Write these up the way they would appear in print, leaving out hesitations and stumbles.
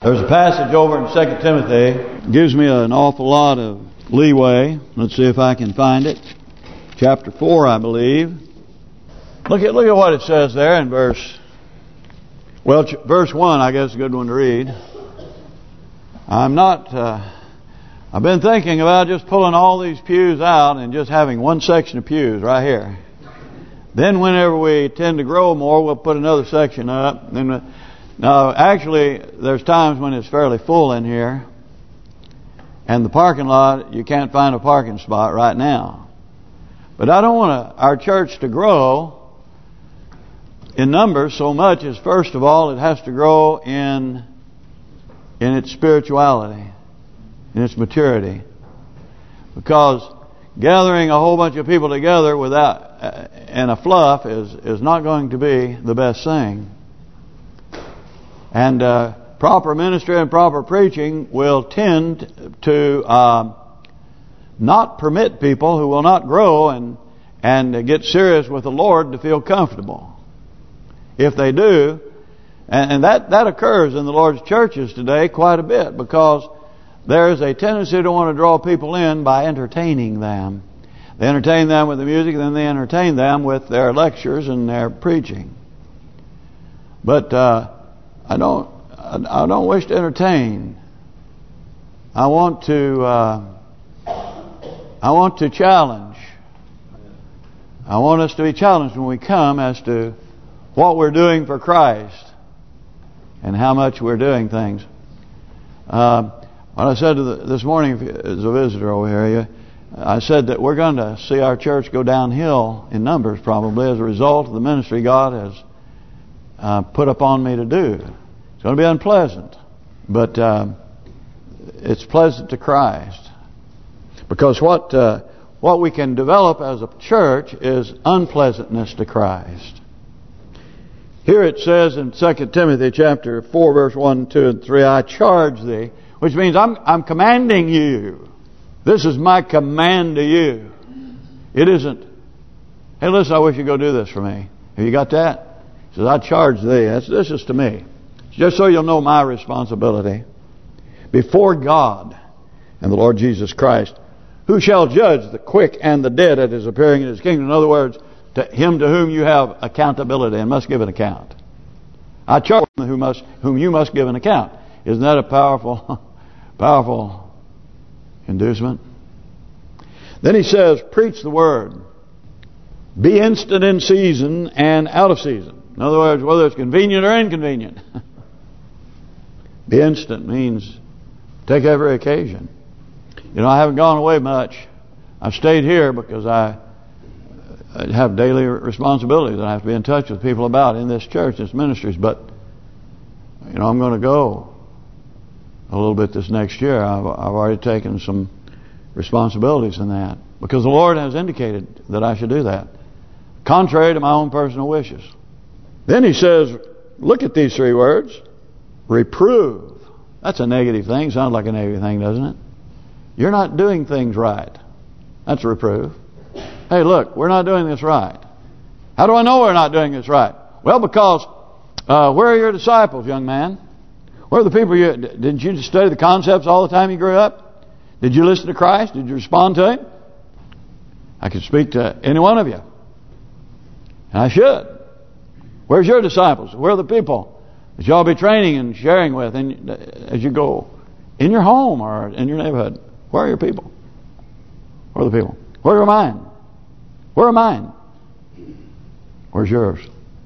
There's a passage over in 2 Timothy. It gives me an awful lot of leeway. Let's see if I can find it. Chapter 4, I believe. Look at what it says there in verse 1, I guess is a good one to read. I've been thinking about just pulling all these pews out and just having one section of pews right here. Then whenever we tend to grow more, we'll put another section up. Now, actually, there's times when it's fairly full in here. And the parking lot, you can't find a parking spot right now. But I don't want our church to grow in numbers so much as, first of all, it has to grow in its spirituality, in its maturity. Because gathering a whole bunch of people together without and a fluff is not going to be the best thing. And proper ministry and proper preaching will tend to not permit people who will not grow and get serious with the Lord to feel comfortable. If they do, and that occurs in the Lord's churches today quite a bit, because there is a tendency to want to draw people in by entertaining them. They entertain them with the music, and then they entertain them with their lectures and their preaching. But I don't wish to entertain. I want to challenge. I want us to be challenged when we come as to what we're doing for Christ and how much we're doing things. What I said this morning as a visitor over here, I said that we're going to see our church go downhill in numbers probably as a result of the ministry God has put upon me to do. It's going to be unpleasant, but it's pleasant to Christ, because what we can develop as a church is unpleasantness to Christ. Here it says in 2 Timothy chapter 4, verse 1, 2, and 3, I charge thee, which means I'm commanding you. This is my command to you. It isn't, hey, listen, I wish you'd go do this for me. Have you got that? He says, I charge thee. This is to me. Just so you'll know my responsibility before God and the Lord Jesus Christ, who shall judge the quick and the dead at his appearing in his kingdom. In other words, to him to whom you have accountability and must give an account. I charge whom you must give an account. Isn't that a powerful inducement? Then he says, preach the word. Be instant in season and out of season. In other words, whether it's convenient or inconvenient. Be instant means take every occasion. You know, I haven't gone away much. I've stayed here because I have daily responsibilities that I have to be in touch with people about in this church, this ministries. But, you know, I'm going to go a little bit this next year. I've already taken some responsibilities in that, because the Lord has indicated that I should do that, contrary to my own personal wishes. Then he says, look at these three words. Reprove. That's a negative thing. Sounds like a negative thing, doesn't it? You're not doing things right. That's a reprove. Hey, look, we're not doing this right. How do I know we're not doing this right? Well, because where are your disciples, young man? Where are the people didn't you study the concepts all the time you grew up? Did you listen to Christ? Did you respond to Him? I could speak to any one of you. And I should. Where's your disciples? Where are the people that you all be training and sharing with as you go in your home or in your neighborhood? Where are your people? Where are the people? Where are mine? Where are mine? Where's yours?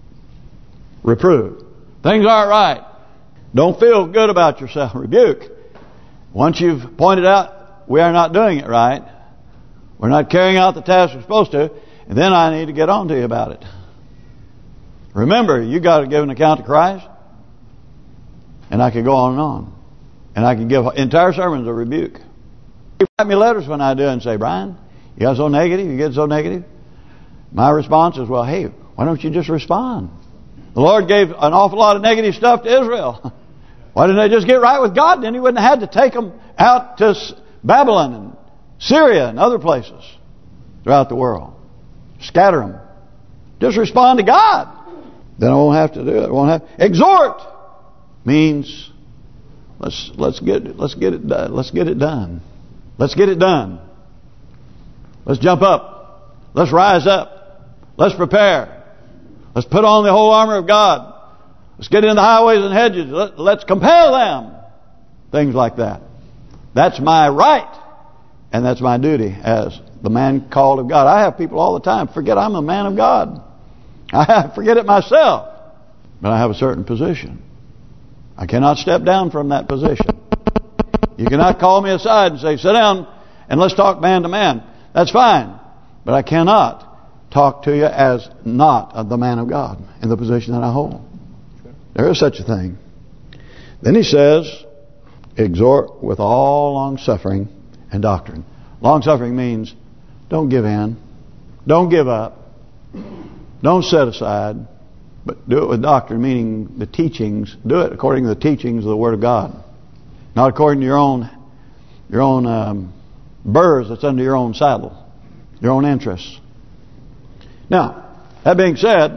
Reprove. Things aren't right. Don't feel good about yourself. Rebuke. Once you've pointed out we are not doing it right, we're not carrying out the task we're supposed to, and then I need to get on to you about it. Remember, you got to give an account to Christ, and I could go on and on, and I can give entire sermons of rebuke. You write me letters when I do and say, Brian, you got so negative, you get so negative. My response is, well, hey, why don't you just respond? The Lord gave an awful lot of negative stuff to Israel. Why didn't they just get right with God? Then He wouldn't have had to take them out to Babylon and Syria and other places throughout the world. Scatter them. Just respond to God. Then I won't have to do it. Exhort means let's get it done. Let's get it done. Let's get it done. Let's jump up. Let's rise up. Let's prepare. Let's put on the whole armor of God. Let's get in the highways and hedges. Let's compel them. Things like that. That's my right. And that's my duty as the man called of God. I have people all the time forget I'm a man of God. I forget it myself. But I have a certain position. I cannot step down from that position. You cannot call me aside and say, sit down and let's talk man to man. That's fine. But I cannot talk to you as not the man of God in the position that I hold. There is such a thing. Then he says, exhort with all long-suffering and doctrine. Long-suffering means don't give in. Don't give up. Don't set aside. But do it with doctrine, meaning the teachings. Do it according to the teachings of the Word of God. Not according to your own burrs that's under your own saddle. Your own interests. Now, that being said,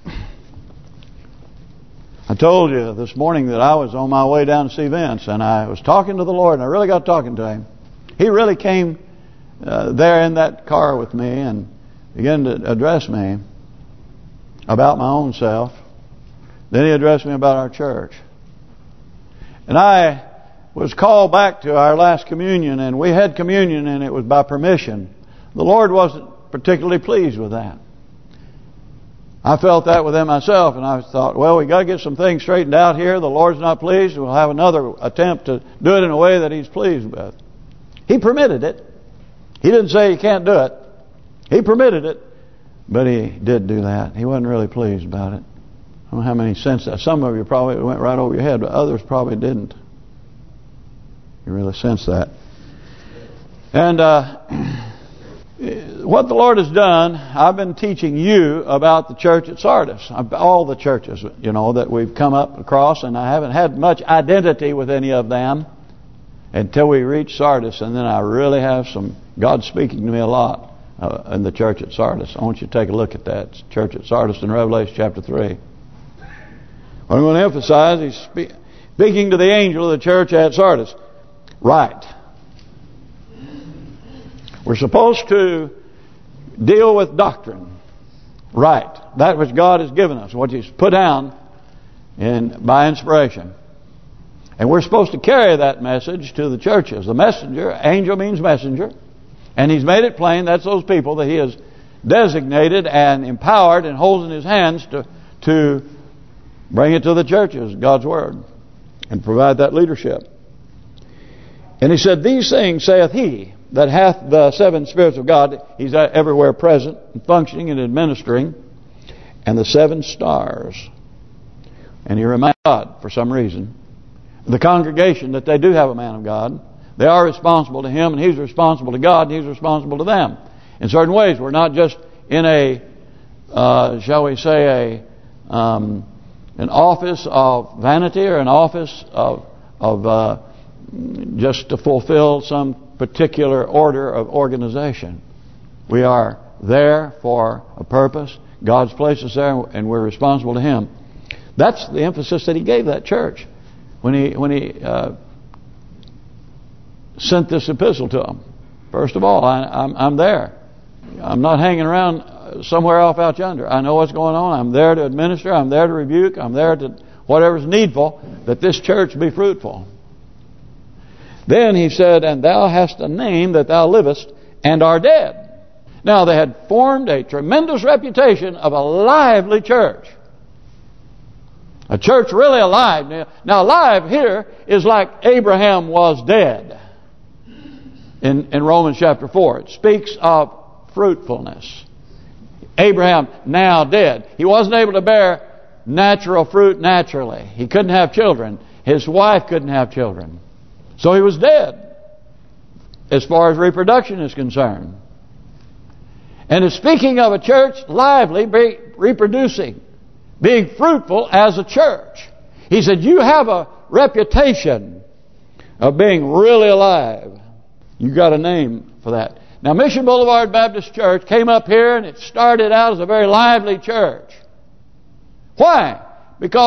I told you this morning that I was on my way down to see Vince, and I was talking to the Lord, and I really got talking to Him. He really came there in that car with me and began to address me about my own self. Then He addressed me about our church. And I was called back to our last communion, and we had communion, and it was by permission. The Lord wasn't particularly pleased with that. I felt that within myself, and I thought, well, we got to get some things straightened out here. The Lord's not pleased. We'll have another attempt to do it in a way that He's pleased with. He permitted it. He didn't say you can't do it. He permitted it, but He did do that. He wasn't really pleased about it. I don't know how many sensed that. Some of you probably went right over your head, but others probably didn't. You really sensed that. And what the Lord has done, I've been teaching you about the church at Sardis. All the churches, that we've come up across, and I haven't had much identity with any of them until we reach Sardis, and then I really have God speaking to me a lot in the church at Sardis. I want you to take a look at that. It's church at Sardis in Revelation chapter 3. What I'm going to emphasize, He's speaking to the angel of the church at Sardis. Right. We're supposed to deal with doctrine. Right. That which God has given us, what He's put down by inspiration. And we're supposed to carry that message to the churches. The messenger, angel means messenger. And He's made it plain that's those people that He has designated and empowered and holds in His hands to bring it to the churches, God's Word, and provide that leadership. And He said, these things saith He that hath the seven spirits of God. He's everywhere present and functioning and administering. And the seven stars. And He reminds God for some reason. The congregation that they do have a man of God. They are responsible to Him, and He's responsible to God, and He's responsible to them. In certain ways, we're not just in a, shall we say, an office of vanity or an office of just to fulfill some particular order of organization. We are there for a purpose. God's placed us there, and we're responsible to Him. That's the emphasis that He gave that church when He sent this epistle to them. First of all, I'm there. I'm not hanging around somewhere off out yonder. I know what's going on. I'm there to administer. I'm there to rebuke. I'm there to whatever's needful that this church be fruitful. Then He said, and thou hast a name that thou livest and are dead. Now they had formed a tremendous reputation of a lively church. A church really alive. Now alive here is like Abraham was dead. In Romans chapter 4. It speaks of fruitfulness. Abraham now dead. He wasn't able to bear natural fruit naturally. He couldn't have children. His wife couldn't have children. So he was dead as far as reproduction is concerned. And it's speaking of a church lively, reproducing, being fruitful as a church. He said, you have a reputation of being really alive. You got a name for that. Now, Mission Boulevard Baptist Church came up here and it started out as a very lively church. Why? Because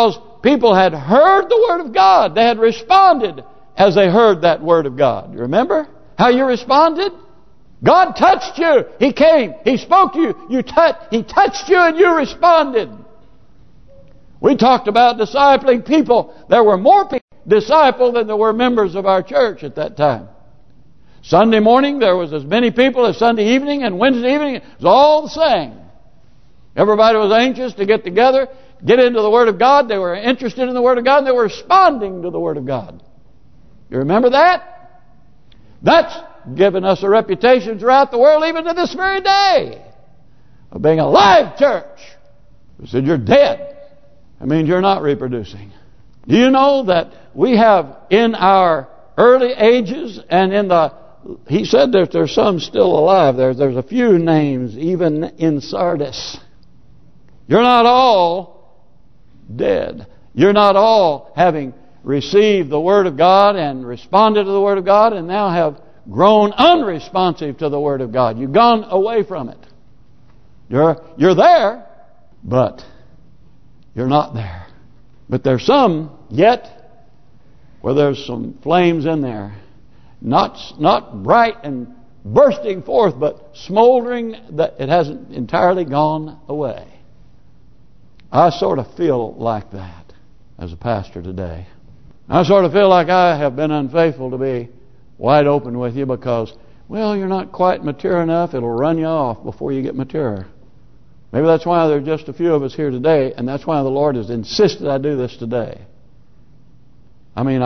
people had heard the Word of God. They had responded as they heard that Word of God. You remember how you responded? God touched you. He came. He spoke to you. He touched you and you responded. We talked about discipling people. There were more people discipled than there were members of our church at that time. Sunday morning there was as many people as Sunday evening, and Wednesday evening it was all the same. Everybody was anxious to get together, get into the Word of God. They were interested in the Word of God, and they were responding to the Word of God. You remember that? That's given us a reputation throughout the world, even to this very day, of being a live church. We said you're dead. That means you're not reproducing. Do you know that we have in our early ages and in the... He said that there's some still alive. There's a few names even in Sardis. You're not all dead. You're not all having received the Word of God and responded to the Word of God and now have grown unresponsive to the Word of God. You've gone away from it. You're there, but you're not there. But there's some yet where there's some flames in there. Not bright and bursting forth, but smoldering, that it hasn't entirely gone away. I sort of feel like that as a pastor today. I sort of feel like I have been unfaithful to be wide open with you because, well, you're not quite mature enough. It'll run you off before you get mature. Maybe that's why there's just a few of us here today, and that's why the Lord has insisted I do this today. I mean,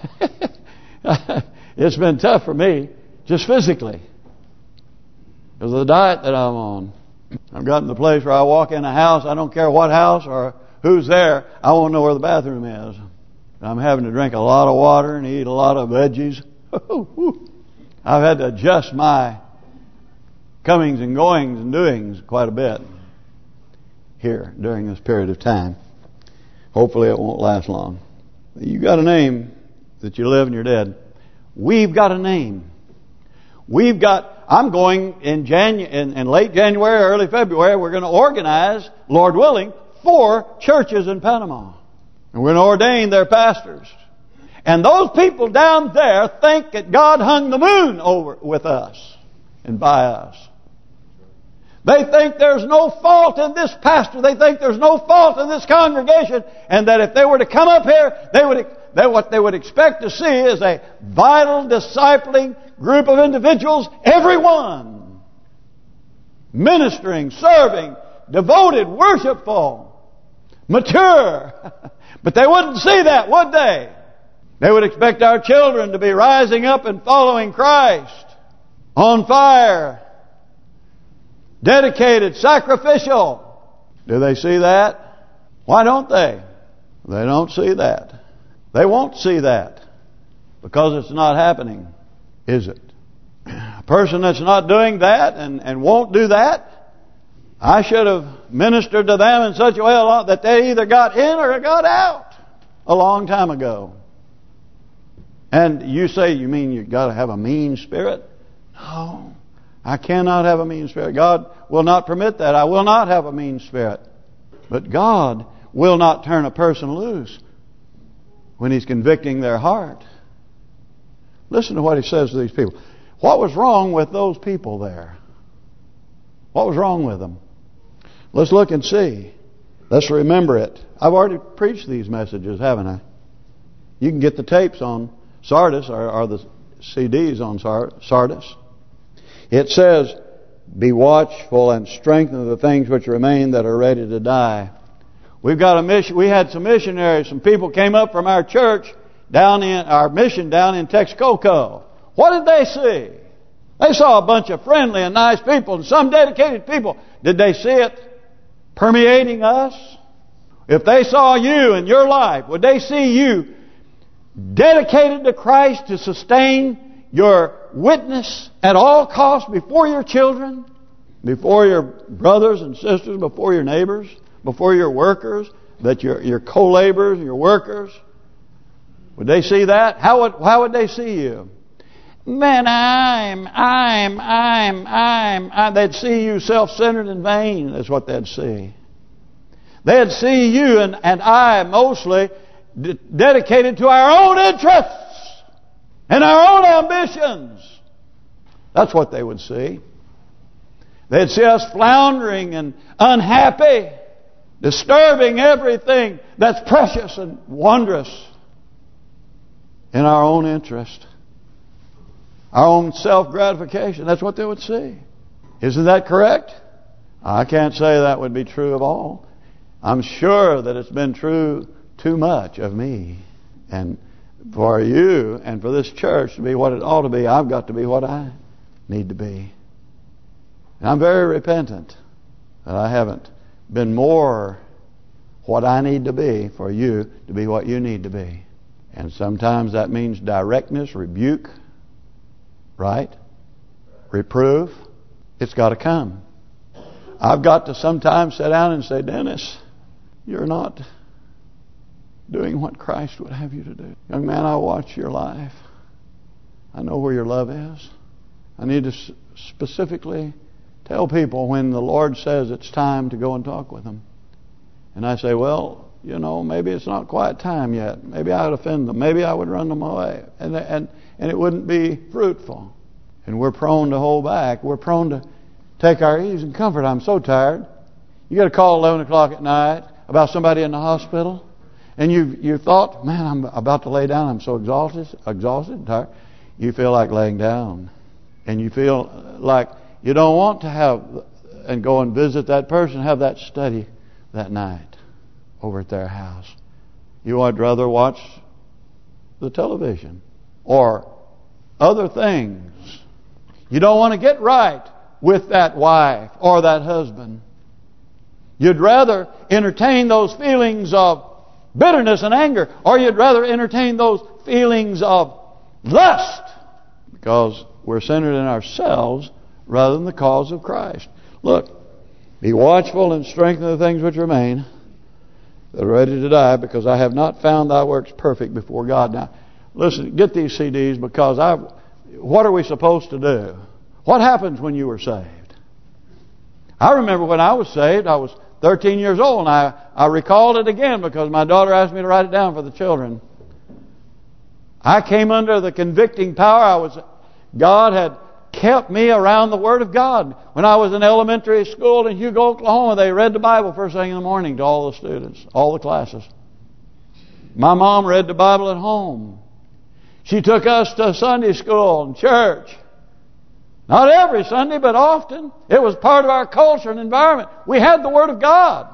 it's been tough for me, just physically, because of the diet that I'm on. I've gotten to the place where I walk in a house, I don't care what house or who's there, I won't know where the bathroom is. I'm having to drink a lot of water and eat a lot of veggies. I've had to adjust my comings and goings and doings quite a bit here during this period of time. Hopefully it won't last long. You got a name that you live and you're dead. We've got a name. I'm going in late January, early February, we're going to organize, Lord willing, 4 churches in Panama. And we're going to ordain their pastors. And those people down there think that God hung the moon over with us and by us. They think there's no fault in this pastor. They think there's no fault in this congregation. And that if they were to come up here, what they would expect to see is a vital, discipling group of individuals, everyone ministering, serving, devoted, worshipful, mature. But they wouldn't see that, would they? They would expect our children to be rising up and following Christ, on fire, dedicated, sacrificial. Do they see that? Why don't they? They don't see that. They won't see that because it's not happening, is it? A person that's not doing that and won't do that, I should have ministered to them in such a way that they either got in or got out a long time ago. And you say, you mean you got to have a mean spirit? No, I cannot have a mean spirit. God will not permit that. I will not have a mean spirit. But God will not turn a person loose when He's convicting their heart. Listen to what He says to these people. What was wrong with those people there? What was wrong with them? Let's look and see. Let's remember it. I've already preached these messages, haven't I? You can get the tapes on Sardis or the CDs on Sardis. It says, be watchful and strengthen the things which remain that are ready to die. We've got a mission. We had some missionaries. Some people came up from our church down in our mission down in Texcoco. What did they see? They saw a bunch of friendly and nice people and some dedicated people. Did they see it permeating us? If they saw you in your life, would they see you dedicated to Christ to sustain your witness at all costs before your children, before your brothers and sisters, before your neighbors, before your workers, that your co-laborers, your workers? Would they see that? How would they see you? Man, They'd see you self-centered and vain. That's what they'd see. They'd see you and I mostly dedicated to our own interests and our own ambitions. That's what they would see. They'd see us floundering and unhappy, disturbing everything that's precious and wondrous in our own interest, our own self-gratification. That's what they would see. Isn't that correct? I can't say that would be true of all. I'm sure that it's been true too much of me. And for you and for this church to be what it ought to be, I've got to be what I need to be. And I'm very repentant that I haven't been more what I need to be for you to be what you need to be. And sometimes that means directness, rebuke, right? Reproof. It's got to come. I've got to sometimes sit down and say, Dennis, you're not doing what Christ would have you to do. Young man, I watch your life. I know where your love is. I need to specifically tell people when the Lord says it's time to go and talk with them. And I say, well, you know, maybe it's not quite time yet. Maybe I would offend them. Maybe I would run them away. And it wouldn't be fruitful. And we're prone to hold back. We're prone to take our ease and comfort. I'm so tired. You get a call 11 o'clock at night about somebody in the hospital. And you thought, man, I'm about to lay down. I'm so exhausted, tired. You feel like laying down. And you feel like you don't want to have and go and visit that person, have that study that night over at their house. You would rather watch the television or other things. You don't want to get right with that wife or that husband. You'd rather entertain those feelings of bitterness and anger, or you'd rather entertain those feelings of lust, because we're centered in ourselves rather than the cause of Christ. Look, be watchful and strengthen the things which remain that are ready to die, because I have not found thy works perfect before God. Now, listen, get these CDs, because what are we supposed to do? What happens when you were saved? I remember when I was saved, I was 13 years old, and I recalled it again because my daughter asked me to write it down for the children. I came under the convicting power. God had kept me around the Word of God. When I was in elementary school in Hugo, Oklahoma, they read the Bible first thing in the morning to all the students, all the classes. My mom read the Bible at home. She took us to Sunday school and church. Not every Sunday, but often. It was part of our culture and environment. We had the Word of God.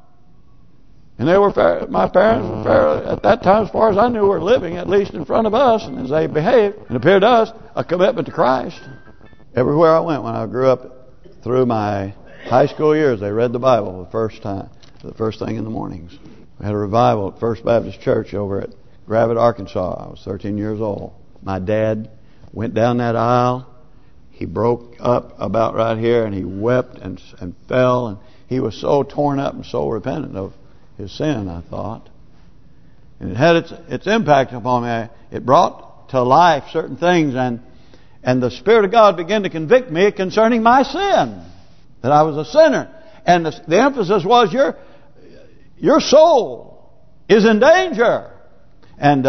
And they were my parents were fairly, at that time, as far as I knew, were living, at least in front of us, and as they behaved, it appeared to us, a commitment to Christ. Everywhere I went when I grew up through my high school years, they read the Bible the first thing in the mornings. We had a revival at First Baptist Church over at Gravette, Arkansas. I was 13 years old. My dad went down that aisle. He broke up about right here, and he wept and fell, and he was so torn up and so repentant of his sin, I thought. And it had its impact upon me. It brought to life certain things, and the Spirit of God began to convict me concerning my sin, that I was a sinner. And the emphasis was your soul is in danger. And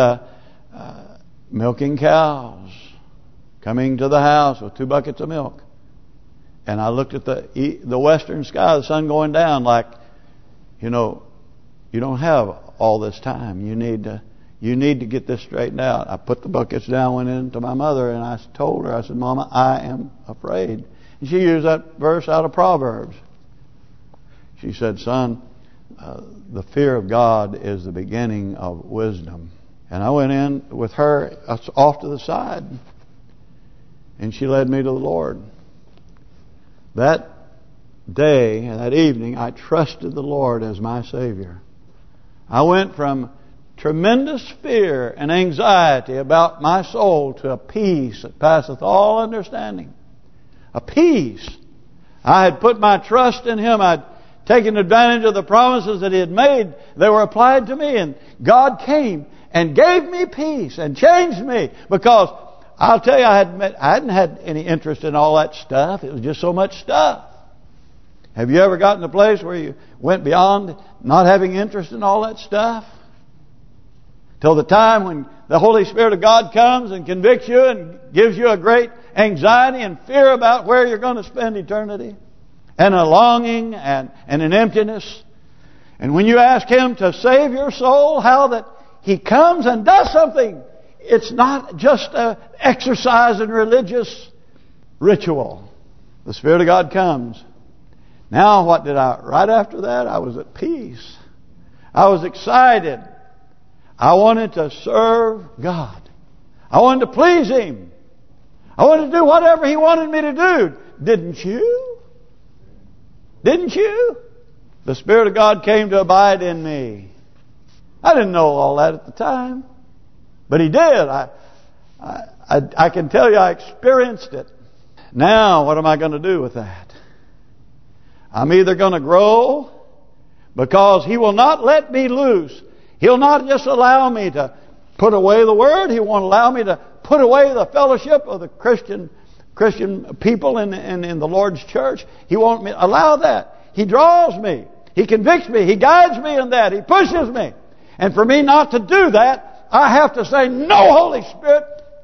milking cows, coming to the house with 2 buckets of milk. And I looked at the western sky, the sun going down, like, you know, you don't have all this time. You need to get this straightened out. I put the buckets down, went in to my mother, and I told her, I said, Mama, I am afraid. And she used that verse out of Proverbs. She said, son, the fear of God is the beginning of wisdom. And I went in with her off to the side, and she led me to the Lord. That day and that evening, I trusted the Lord as my Savior. I went from tremendous fear and anxiety about my soul to a peace that passeth all understanding. A peace. I had put my trust in Him. I'd taken advantage of the promises that He had made. They were applied to me, and God came and gave me peace and changed me, because I'll tell you, I hadn't had any interest in all that stuff. It was just so much stuff. Have you ever gotten to a place where you went beyond not having interest in all that stuff? Till the time when the Holy Spirit of God comes and convicts you and gives you a great anxiety and fear about where you're going to spend eternity. And a longing and an emptiness. And when you ask Him to save your soul, how that He comes and does something. It's not just an exercise in religious ritual. The Spirit of God comes. Now what did I... Right after that, I was at peace. I was excited. I wanted to serve God. I wanted to please Him. I wanted to do whatever He wanted me to do. Didn't you? Didn't you? The Spirit of God came to abide in me. I didn't know all that at the time. But He did. I can tell you I experienced it. Now what am I going to do with that? I'm either going to grow, because He will not let me loose. He'll not just allow me to put away the Word. He won't allow me to put away the fellowship of the Christian people in the Lord's church. He won't allow that. He draws me. He convicts me. He guides me in that. He pushes me. And for me not to do that, I have to say, no, Holy Spirit,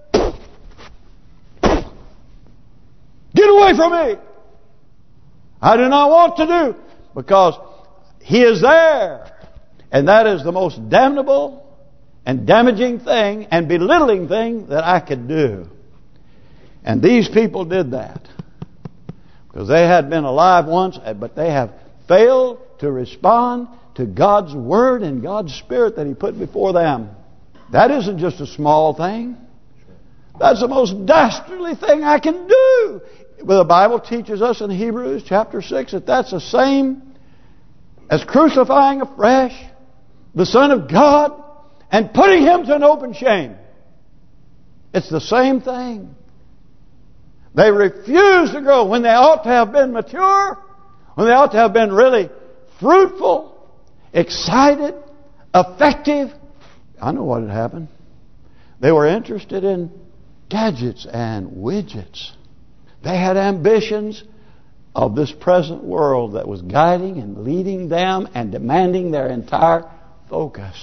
get away from me. I do not want to do, because He is there. And that is the most damnable and damaging thing and belittling thing that I could do. And these people did that. Because they had been alive once, but they have failed to respond to God's Word and God's Spirit that He put before them. That isn't just a small thing. That's the most dastardly thing I can do. Well, the Bible teaches us in Hebrews chapter 6 that that's the same as crucifying afresh the Son of God and putting Him to an open shame. It's the same thing. They refuse to grow when they ought to have been mature, when they ought to have been really fruitful, excited, effective. I know what had happened. They were interested in gadgets and widgets. They had ambitions of this present world that was guiding and leading them and demanding their entire focus.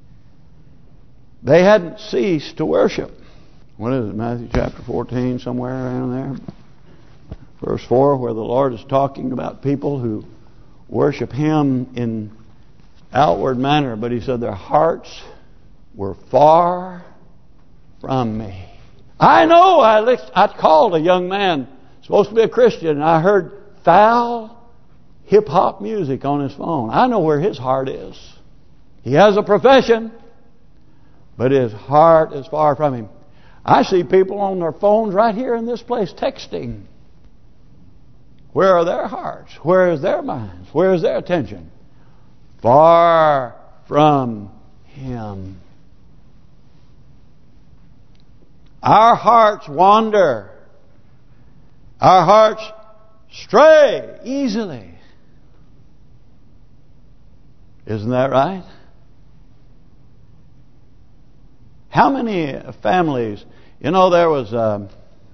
They hadn't ceased to worship. What is it, Matthew chapter 14, somewhere around there? Verse 4, where the Lord is talking about people who worship Him in outward manner. But He said their hearts were far from me. I know I called a young man, supposed to be a Christian, and I heard foul hip-hop music on his phone. I know where his heart is. He has a profession, but his heart is far from Him. I see people on their phones right here in this place texting. Where are their hearts? Where is their minds? Where is their attention? Far from Him. Our hearts wander. Our hearts stray easily. Isn't that right? How many families... You know, there was a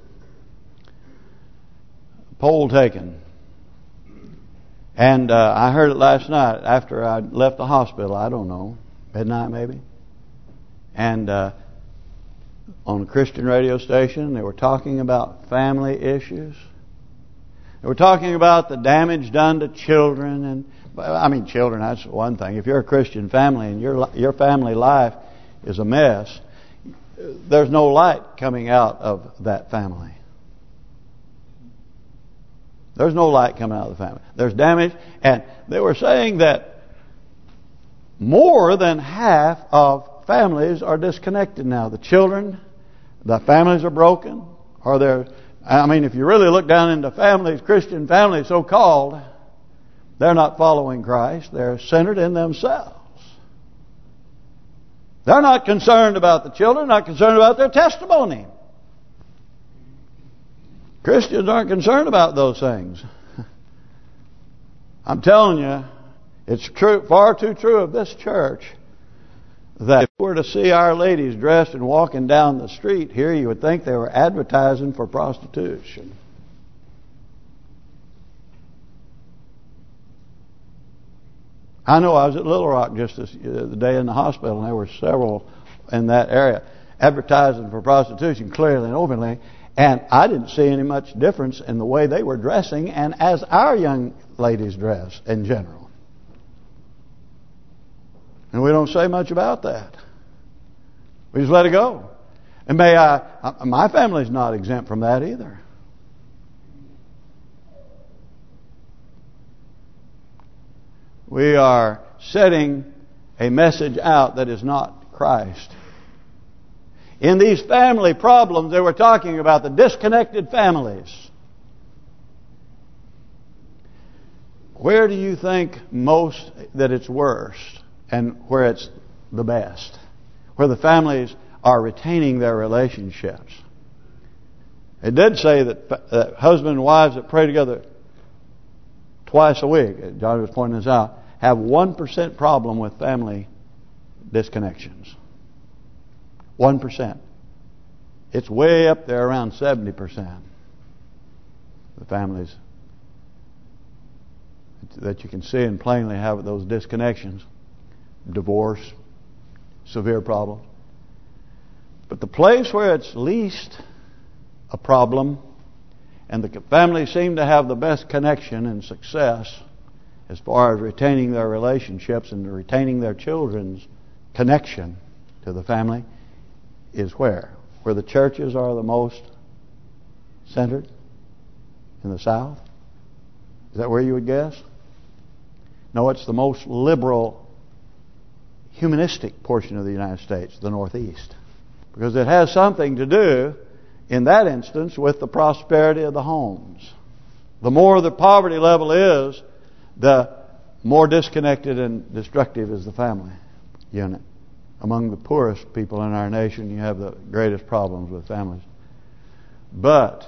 poll taken. And I heard it last night after I left the hospital. I don't know. Midnight maybe. And on a Christian radio station, they were talking about family issues. They were talking about the damage done to children. And I mean, children, that's one thing. If you're a Christian family and your family life is a mess, there's no light coming out of that family. There's no light coming out of the family. There's damage. And they were saying that more than half of families are disconnected now. The children, the families are broken. Or they're... I mean, if you really look down into families, Christian families, so-called, they're not following Christ. They're centered in themselves. They're not concerned about the children, not concerned about their testimony. Christians aren't concerned about those things. I'm telling you, it's true, far too true of this church, that if we were to see our ladies dressed and walking down the street here, you would think they were advertising for prostitution. I know I was at Little Rock just the day in the hospital, and there were several in that area advertising for prostitution clearly and openly, and I didn't see any much difference in the way they were dressing and as our young ladies dress in general. And we don't say much about that. We just let it go. And my family's not exempt from that either. We are setting a message out that is not Christ. In these family problems, they were talking about the disconnected families. Where do you think most that it's worst and where it's the best? Where the families are retaining their relationships. It did say that husband and wives that pray together twice a week, John was pointing this out, have 1% problem with family disconnections. 1%. It's way up there around 70%. The families that you can see and plainly have those disconnections. Divorce, severe problems. But the place where it's least a problem and the families seem to have the best connection and success as far as retaining their relationships and retaining their children's connection to the family is where? Where the churches are the most centered? In the South? Is that where you would guess? No, it's the most liberal, humanistic portion of the United States, the Northeast. Because it has something to do, in that instance, with the prosperity of the homes. The more the poverty level is, the more disconnected and destructive is the family unit. Among the poorest people in our nation, you have the greatest problems with families. But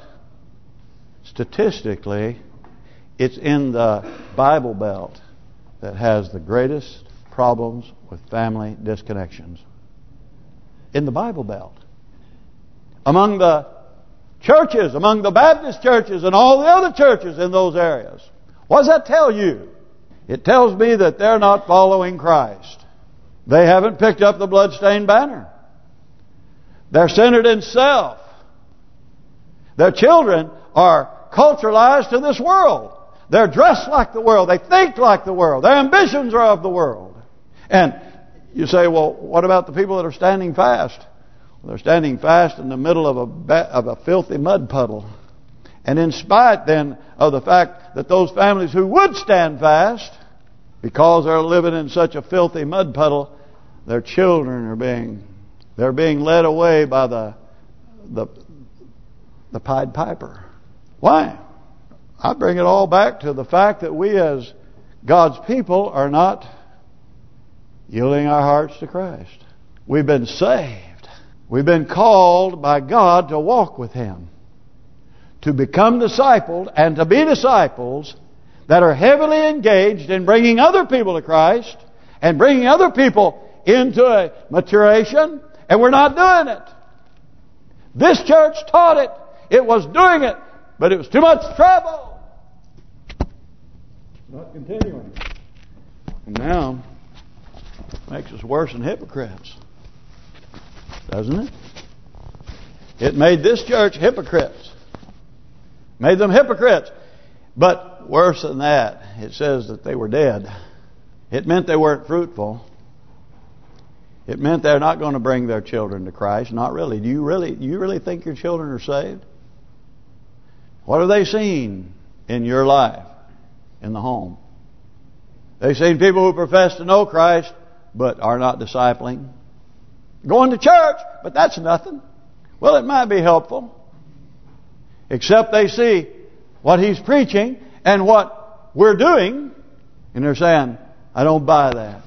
statistically, it's in the Bible Belt that has the greatest problems with family disconnections. In the Bible Belt. Among the churches, among the Baptist churches and all the other churches in those areas. What does that tell you? It tells me that they're not following Christ. They haven't picked up the bloodstained banner. They're centered in self. Their children are culturalized to this world. They're dressed like the world. They think like the world. Their ambitions are of the world. And you say, well, what about the people that are standing fast? Well, they're standing fast in the middle of a filthy mud puddle. And in spite then of the fact that those families who would stand fast, because they're living in such a filthy mud puddle, their children are being led away by the Pied Piper. Why? I bring it all back to the fact that we as God's people are not yielding our hearts to Christ. We've been saved. We've been called by God to walk with Him. To become discipled and to be disciples that are heavily engaged in bringing other people to Christ and bringing other people into a maturation, and we're not doing it. This church taught it. It was doing it, but it was too much trouble. Not continuing. And now, it makes us worse than hypocrites. Doesn't it? It made this church hypocrites. Made them hypocrites. But worse than that, it says that they were dead. It meant they weren't fruitful. It meant they're not going to bring their children to Christ. Not really. Do you really think your children are saved? What have they seen in your life, in the home? They've seen people who profess to know Christ, but are not discipling. Going to church, but that's nothing. Well, it might be helpful. Except they see what he's preaching and what we're doing, and they're saying, I don't buy that.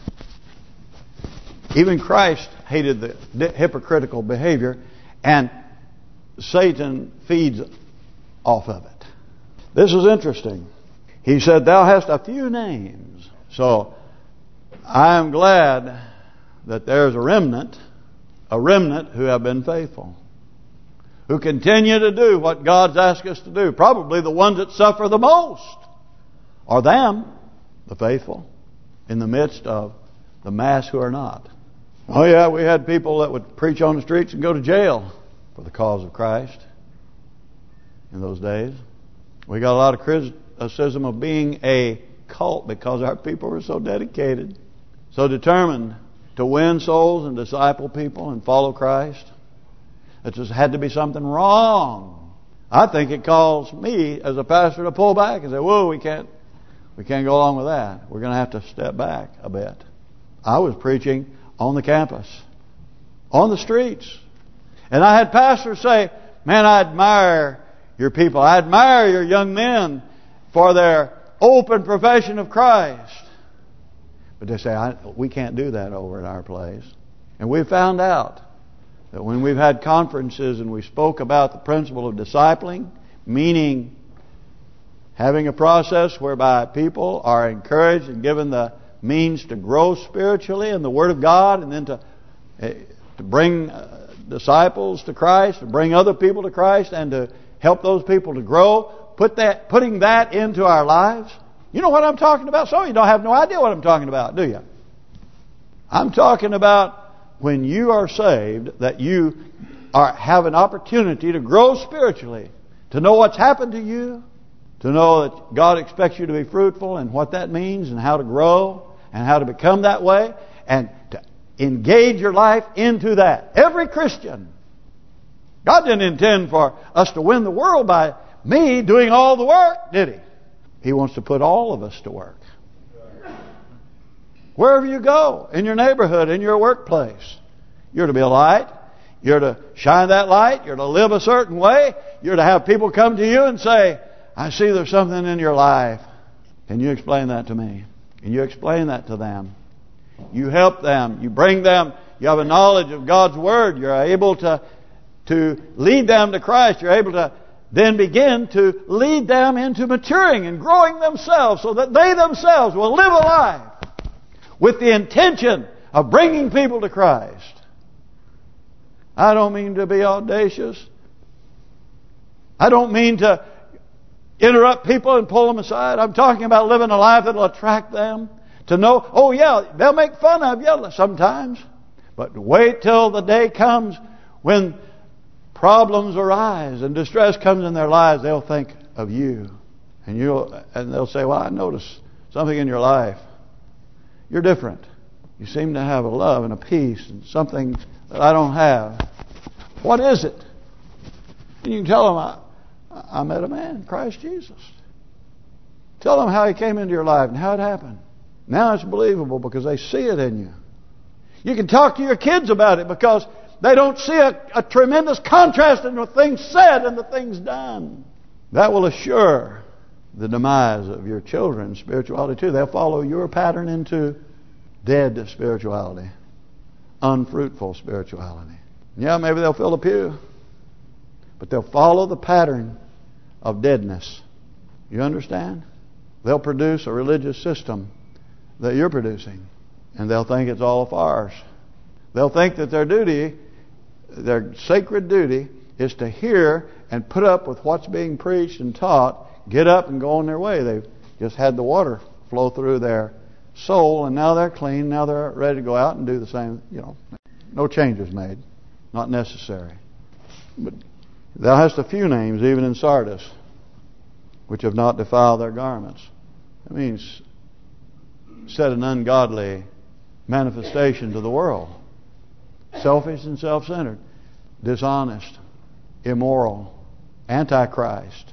Even Christ hated the hypocritical behavior, and Satan feeds off of it. This is interesting. He said, thou hast a few names. So, I am glad that there's a remnant who have been faithful. Who continue to do what God's asked us to do. Probably the ones that suffer the most are them, the faithful. in the midst of the mass who are not. Oh yeah, we had people that would preach on the streets and go to jail for the cause of Christ in those days. We got a lot of criticism of being a cult because our people were so dedicated, so determined to win souls and disciple people and follow Christ. It just had to be something wrong. I think it calls me as a pastor to pull back and say, whoa, we can't go along with that. We're going to have to step back a bit. I was preaching on the campus, on the streets. And I had pastors say, man, I admire your people. I admire your young men for their open profession of Christ. But they say, we can't do that over at our place. And we found out that when we've had conferences and we spoke about the principle of discipling, meaning having a process whereby people are encouraged and given the means to grow spiritually in the Word of God, and then to bring disciples to Christ, to bring other people to Christ, and to help those people to grow, putting that into our lives. You know what I'm talking about? Some of you don't have no idea what I'm talking about, do you? I'm talking about when you are saved, that you have an opportunity to grow spiritually, to know what's happened to you, to know that God expects you to be fruitful and what that means and how to grow and how to become that way, and to engage your life into that. Every Christian. God didn't intend for us to win the world by me doing all the work, did He? He wants to put all of us to work. Wherever you go, in your neighborhood, in your workplace, you're to be a light. You're to shine that light. You're to live a certain way. You're to have people come to you and say, I see there's something in your life. Can you explain that to me? Can you explain that to them? You help them. You bring them. You have a knowledge of God's Word. You're able to lead them to Christ. You're able to then begin to lead them into maturing and growing themselves so that they themselves will live a life with the intention of bringing people to Christ. I don't mean to be audacious. I don't mean to interrupt people and pull them aside. I'm talking about living a life that will attract them to know, oh yeah, they'll make fun of you sometimes. But wait till the day comes when problems arise and distress comes in their lives. They'll think of you. And they'll say, well, I noticed something in your life. You're different. You seem to have a love and a peace and something that I don't have. What is it? And you can tell them, I met a man, Christ Jesus. Tell them how He came into your life and how it happened. Now it's believable because they see it in you. You can talk to your kids about it because they don't see a tremendous contrast in the things said and the things done. That will assure the demise of your children's spirituality too. They'll follow your pattern into dead spirituality, unfruitful spirituality. Yeah, maybe they'll fill a pew, but they'll follow the pattern of deadness. You understand? They'll produce a religious system that you're producing, and they'll think it's all a farce. They'll think that their duty, their sacred duty, is to hear and put up with what's being preached and taught, get up and go on their way. They've just had the water flow through their soul, and now they're clean. Now they're ready to go out and do the same. No changes made, not necessary. But thou hast a few names, even in Sardis, which have not defiled their garments. That means set an ungodly manifestation to the world. Selfish and self-centered, dishonest, immoral, antichrist.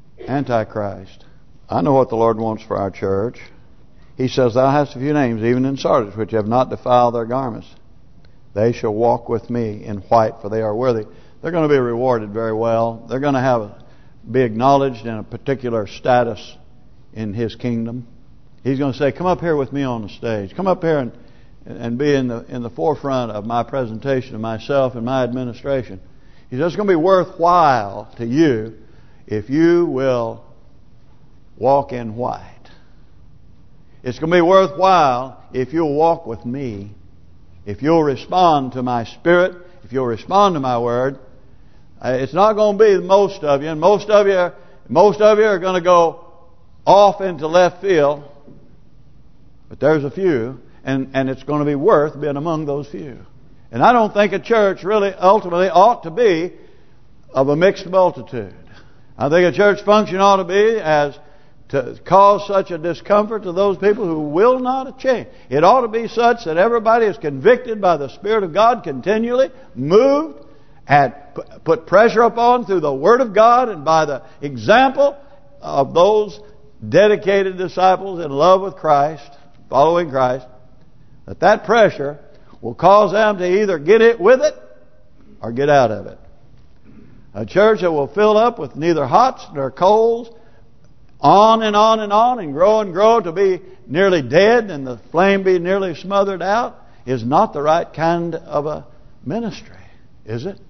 I know what the Lord wants for our church. He says, thou hast a few names, even in Sardis, which have not defiled their garments. They shall walk with me in white, for they are worthy. They're going to be rewarded very well. They're going to be acknowledged in a particular status in His kingdom. He's going to say, come up here with me on the stage. Come up here and be in the forefront of my presentation of myself and my administration. He says, it's going to be worthwhile to you if you will walk in white. It's going to be worthwhile if you'll walk with me. If you'll respond to my Spirit, if you'll respond to my Word. It's not going to be most of you, and most of you are going to go off into left field. But there's a few, and it's going to be worth being among those few. And I don't think a church really ultimately ought to be of a mixed multitude. I think a church function ought to be as to cause such a discomfort to those people who will not change. It ought to be such that everybody is convicted by the Spirit of God continually, moved, and put pressure upon through the Word of God and by the example of those dedicated disciples in love with Christ, following Christ, that pressure will cause them to either get it with it or get out of it. A church that will fill up with neither hots nor colds, on and on and on, and grow to be nearly dead and the flame be nearly smothered out, is not the right kind of a ministry, is it?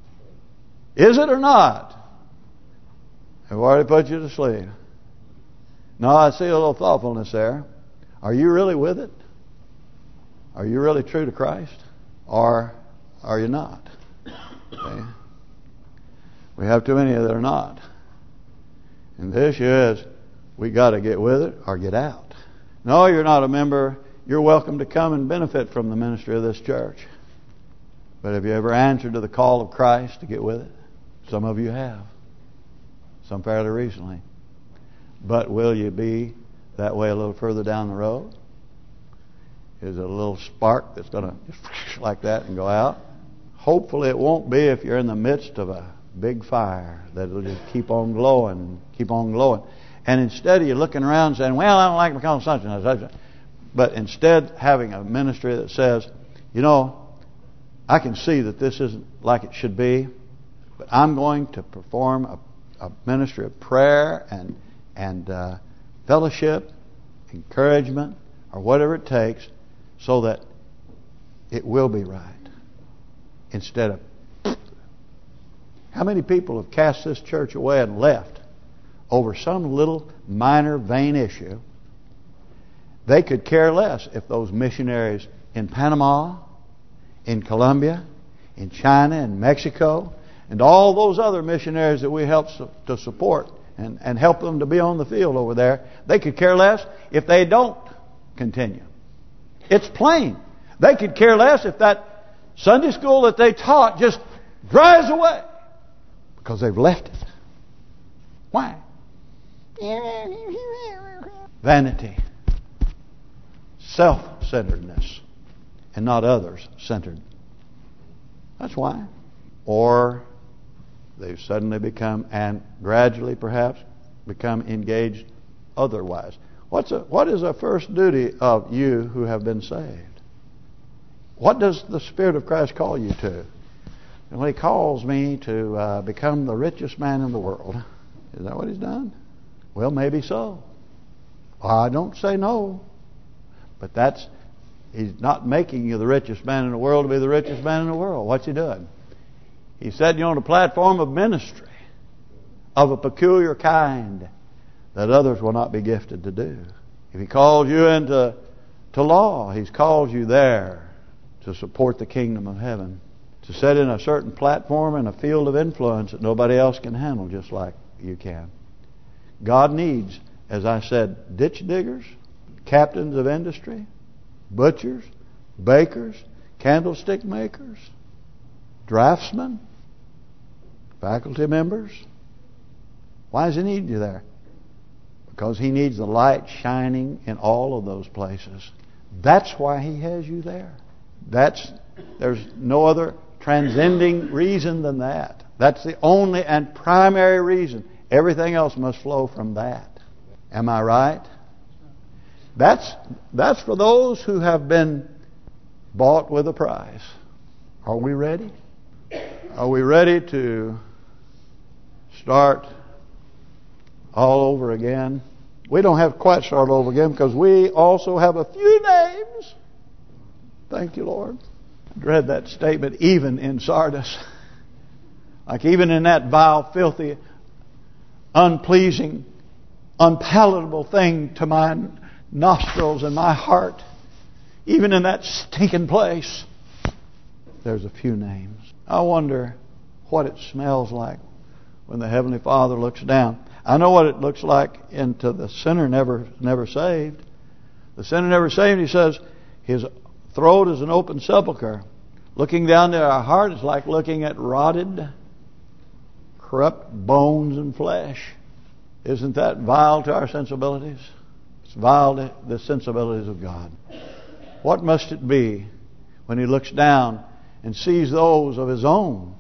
Is it or not? I've already put you to sleep. No, I see a little thoughtfulness there. Are you really with it? Are you really true to Christ? Or are you not? Okay. We have too many that are not. And the issue is, we got to get with it or get out. No, you're not a member. You're welcome to come and benefit from the ministry of this church. But have you ever answered to the call of Christ to get with it? Some of you have. Some fairly recently. But will you be that way a little further down the road? Is it a little spark that's going to just like that and go out? Hopefully it won't be if you're in the midst of a big fire that will just keep on glowing, keep on glowing. And instead of you looking around saying, well, I don't like McConnell such. But instead having a ministry that says, you know, I can see that this isn't like it should be, but I'm going to perform a ministry of prayer and fellowship, encouragement, or whatever it takes, so that it will be right. Instead of, how many people have cast this church away and left over some little minor vain issue? They could care less if those missionaries in Panama, in Colombia, in China, in Mexico, and all those other missionaries that we help to support and help them to be on the field over there, they could care less if they don't continue. It's plain. They could care less if that Sunday school that they taught just dries away because they've left it. Why? Vanity. Self-centeredness. And not others-centered. That's why. Or they've suddenly become, and gradually perhaps, become engaged otherwise. What is the first duty of you who have been saved? What does the Spirit of Christ call you to? Well, He calls me to become the richest man in the world. Is that what He's done? Well, maybe so. I don't say no. But He's not making you the richest man in the world to be the richest man in the world. What's He doing? He said you're on a platform of ministry of a peculiar kind that others will not be gifted to do. If He calls you into law, He's called you there to support the kingdom of heaven, to set in a certain platform and a field of influence that nobody else can handle just like you can. God needs, as I said, ditch diggers, captains of industry, butchers, bakers, candlestick makers, draftsmen, faculty members. Why does He need you there? Because He needs the light shining in all of those places. That's why He has you there. There's no other transcending reason than that. That's the only and primary reason. Everything else must flow from that. Am I right? That's for those who have been bought with a price. Are we ready? Are we ready to start all over again? We don't have quite start over again because we also have a few names. Thank you, Lord. I read that statement, even in Sardis. Like even in that vile, filthy, unpleasing, unpalatable thing to my nostrils and my heart, even in that stinking place, there's a few names. I wonder what it smells like when the Heavenly Father looks down. I know what it looks like into the sinner never saved. The sinner never saved, he says, his throat is an open sepulcher. Looking down to our heart is like looking at rotted, corrupt bones and flesh. Isn't that vile to our sensibilities? It's vile to the sensibilities of God. What must it be when He looks down and sees those of His own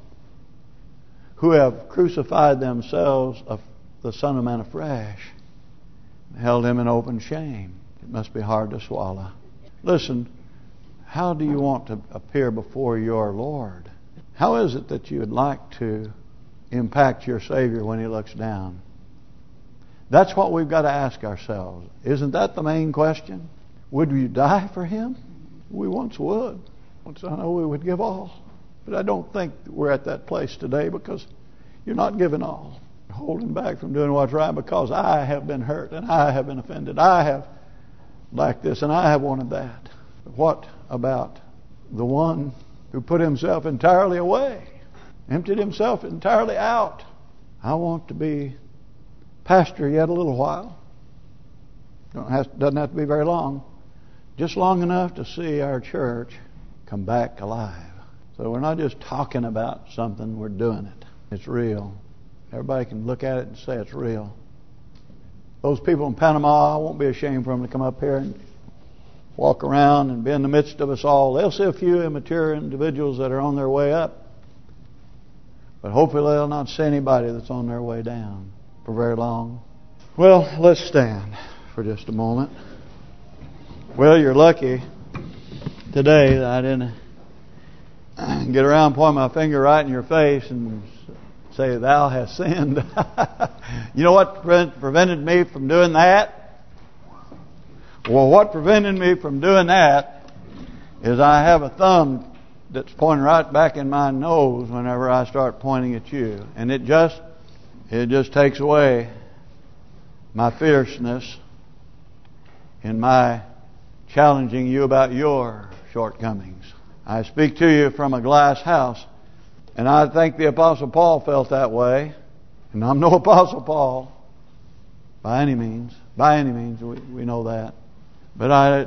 who have crucified themselves of the Son of Man afresh and held Him in open shame? It must be hard to swallow. Listen, how do you want to appear before your Lord? How is it that you would like to impact your Savior when He looks down? That's what we've got to ask ourselves. Isn't that the main question? Would you die for Him? We once would. Once I know we would give all. But I don't think we're at that place today, because you're not giving all. You're holding back from doing what's right because I have been hurt and I have been offended. I have lacked this and I have wanted that. But what about the one who put Himself entirely away, emptied Himself entirely out? I want to be pastor yet a little while. Doesn't have to be very long. Just long enough to see our church come back alive. So we're not just talking about something, we're doing it. It's real. Everybody can look at it and say it's real. Those people in Panama, I won't be ashamed for them to come up here and walk around and be in the midst of us all. They'll see a few immature individuals that are on their way up. But hopefully they'll not see anybody that's on their way down for very long. Well, let's stand for just a moment. Well, you're lucky today that I didn't get around, point my finger right in your face and say, "Thou hast sinned." You know what prevented me from doing that? Well, what prevented me from doing that is I have a thumb that's pointing right back in my nose whenever I start pointing at you. And it just takes away my fierceness in my challenging you about your shortcomings. I speak to you from a glass house, and I think the Apostle Paul felt that way. And I'm no Apostle Paul by any means. By any means, we know that. But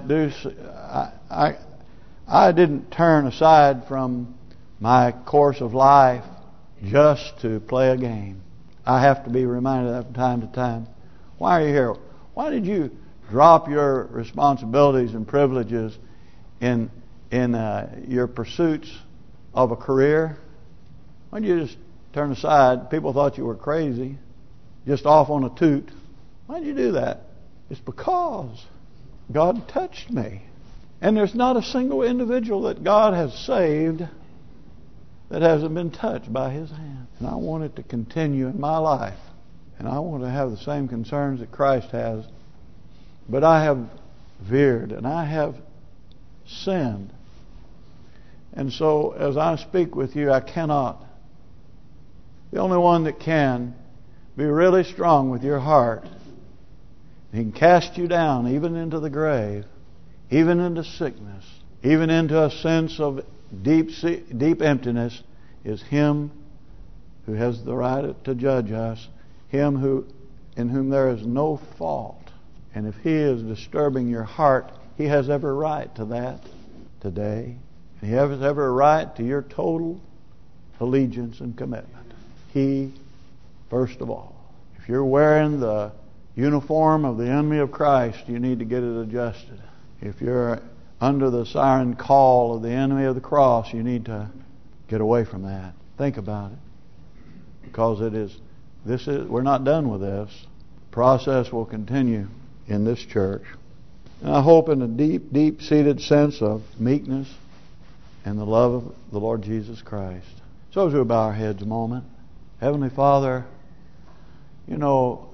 I didn't turn aside from my course of life just to play a game. I have to be reminded of that from time to time. Why are you here? Why did you drop your responsibilities and privileges in your pursuits of a career? Why did you just turn aside? People thought you were crazy, just off on a toot. Why did you do that? It's because God touched me. And there's not a single individual that God has saved that hasn't been touched by His hand. And I want it to continue in my life. And I want to have the same concerns that Christ has. But I have veered and I have sinned. And so as I speak with you, I cannot. The only one that can be really strong with your heart, He can cast you down even into the grave, even into sickness, even into a sense of deep emptiness, is Him who has the right to judge us, Him in whom there is no fault. And if He is disturbing your heart, He has every right to that today. He has every right to your total allegiance and commitment. He, first of all. If you're wearing the uniform of the enemy of Christ, you need to get it adjusted. If you're under the siren call of the enemy of the cross, you need to get away from that. Think about it. Because we're not done with this. The process will continue in this church. And I hope in a deep, deep-seated sense of meekness and the love of the Lord Jesus Christ. So as we bow our heads a moment, Heavenly Father, you know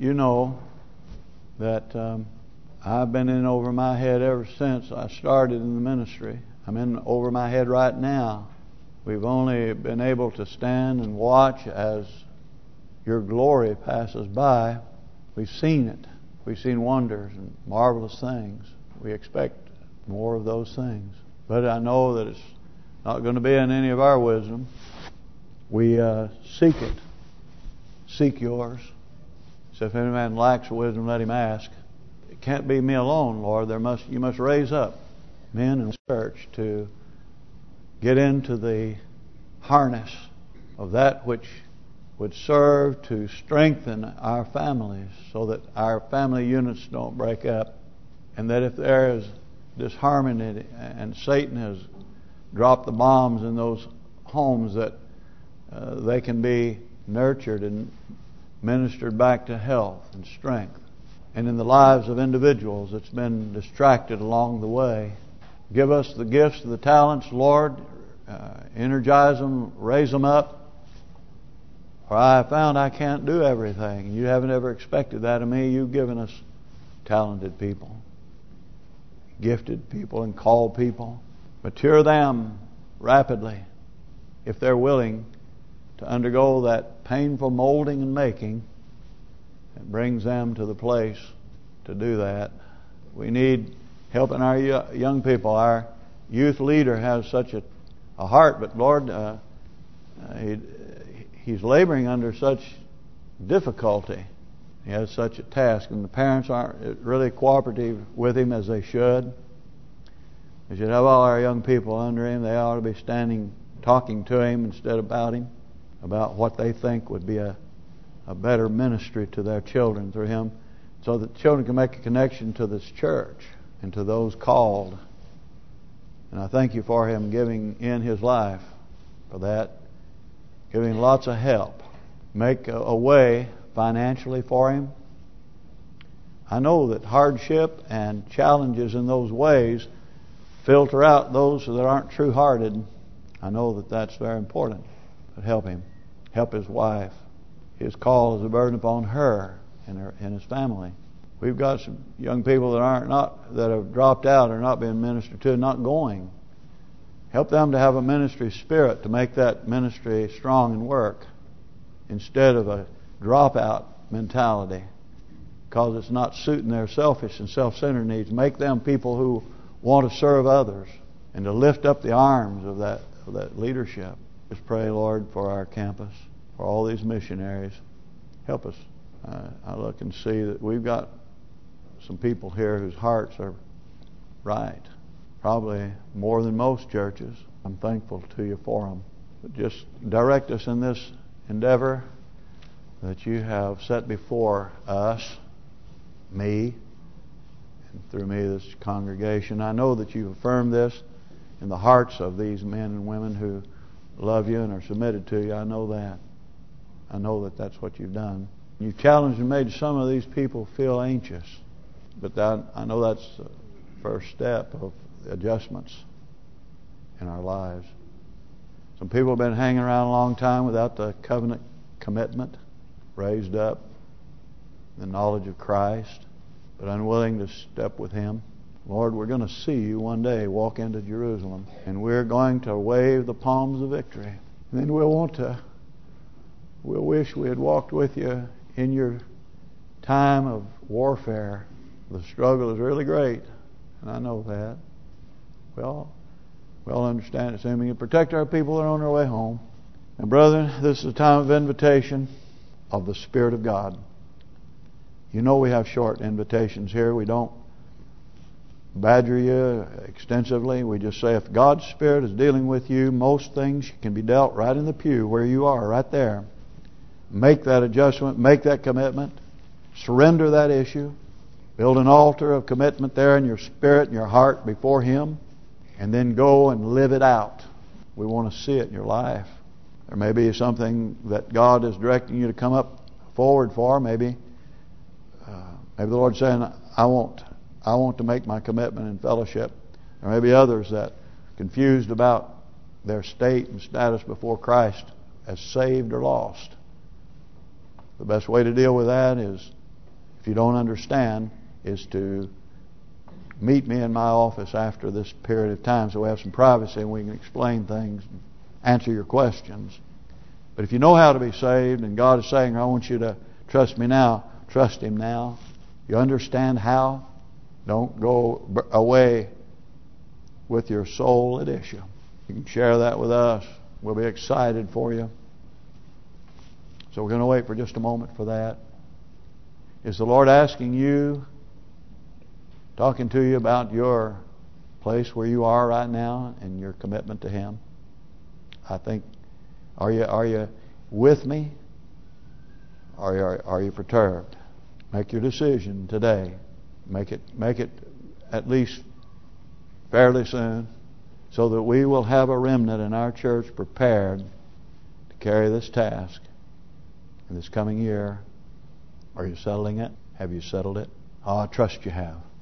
that I've been in over my head ever since I started in the ministry. I'm in over my head right now. We've only been able to stand and watch as your glory passes by. We've seen it. We've seen wonders and marvelous things. We expect more of those things. But I know that it's not going to be in any of our wisdom. We seek it. Seek yours. So if any man lacks wisdom, let him ask. it can't be me alone, Lord. You must raise up men in the church to get into the harness of that which would serve to strengthen our families so that our family units don't break up, and that if there is disharmony and Satan has dropped the bombs in those homes, that they can be nurtured and ministered back to health and strength. And in the lives of individuals that's been distracted along the way, give us the gifts, the talents, Lord. Energize them, raise them up. For I have found I can't do everything. You haven't ever expected that of me. You've given us talented people, gifted people, and called people. Mature them rapidly if they're willing to undergo that painful molding and making that brings them to the place to do that. We need help in our young people. Our youth leader has such a heart, but Lord, he's laboring under such difficulty. He has such a task, and the parents aren't really cooperative with him as they should. We should have all our young people under him. They ought to be talking to him instead of about him, about what they think would be a better ministry to their children through him, so that children can make a connection to this church and to those called. And I thank you for him giving in his life for that, giving lots of help. Make a way financially for him. I know that hardship and challenges in those ways filter out those that aren't true-hearted. I know that that's very important. But help him. Help his wife. His call is a burden upon her and his family. We've got some young people that have dropped out or not being ministered to, not going. Help them to have a ministry spirit to make that ministry strong and work, instead of a dropout mentality, because it's not suiting their selfish and self-centered needs. Make them people who want to serve others and to lift up the arms of that leadership. Just pray, Lord, for our campus, for all these missionaries. Help us. I look and see that we've got some people here whose hearts are right, probably more than most churches. I'm thankful to you for them. But just direct us in this endeavor that you have set before us, me, and through me this congregation. I know that you've affirmed this in the hearts of these men and women who love you and are submitted to you. I know that. I know that that's what you've done. You've challenged and made some of these people feel anxious. But I know that's the first step of adjustments in our lives. Some people have been hanging around a long time without the covenant commitment, raised up the knowledge of Christ, but unwilling to step with Him. Lord, we're going to see you one day walk into Jerusalem, and we're going to wave the palms of victory. And then we'll wish we had walked with you in your time of warfare. The struggle is really great, and I know that. Well understand it. So we can protect our people that are on their way home. And brethren, this is a time of invitation of the Spirit of God. You know we have short invitations here. We don't badger you extensively. We just say if God's Spirit is dealing with you, most things can be dealt right in the pew where you are, right there. Make that adjustment, make that commitment, surrender that issue, build an altar of commitment there in your spirit and your heart before Him, and then go and live it out. We want to see it in your life. There may be something that God is directing you to come up forward for. Maybe the Lord's saying, I want to make my commitment in fellowship. There may be others that are confused about their state and status before Christ as saved or lost. The best way to deal with that is, if you don't understand, is to meet me in my office after this period of time so we have some privacy and we can explain things and answer your questions. But if you know how to be saved and God is saying, I want you to trust me now, trust Him now. You understand how? Don't go away with your soul at issue. You can share that with us. We'll be excited for you. So we're going to wait for just a moment for that. Is the Lord asking you talking to you about your place where you are right now and your commitment to Him. I think, are you with me? Are you perturbed? Make your decision today. Make it at least fairly soon, so that we will have a remnant in our church prepared to carry this task in this coming year. Are you settling it? Have you settled it? Oh, I trust you have.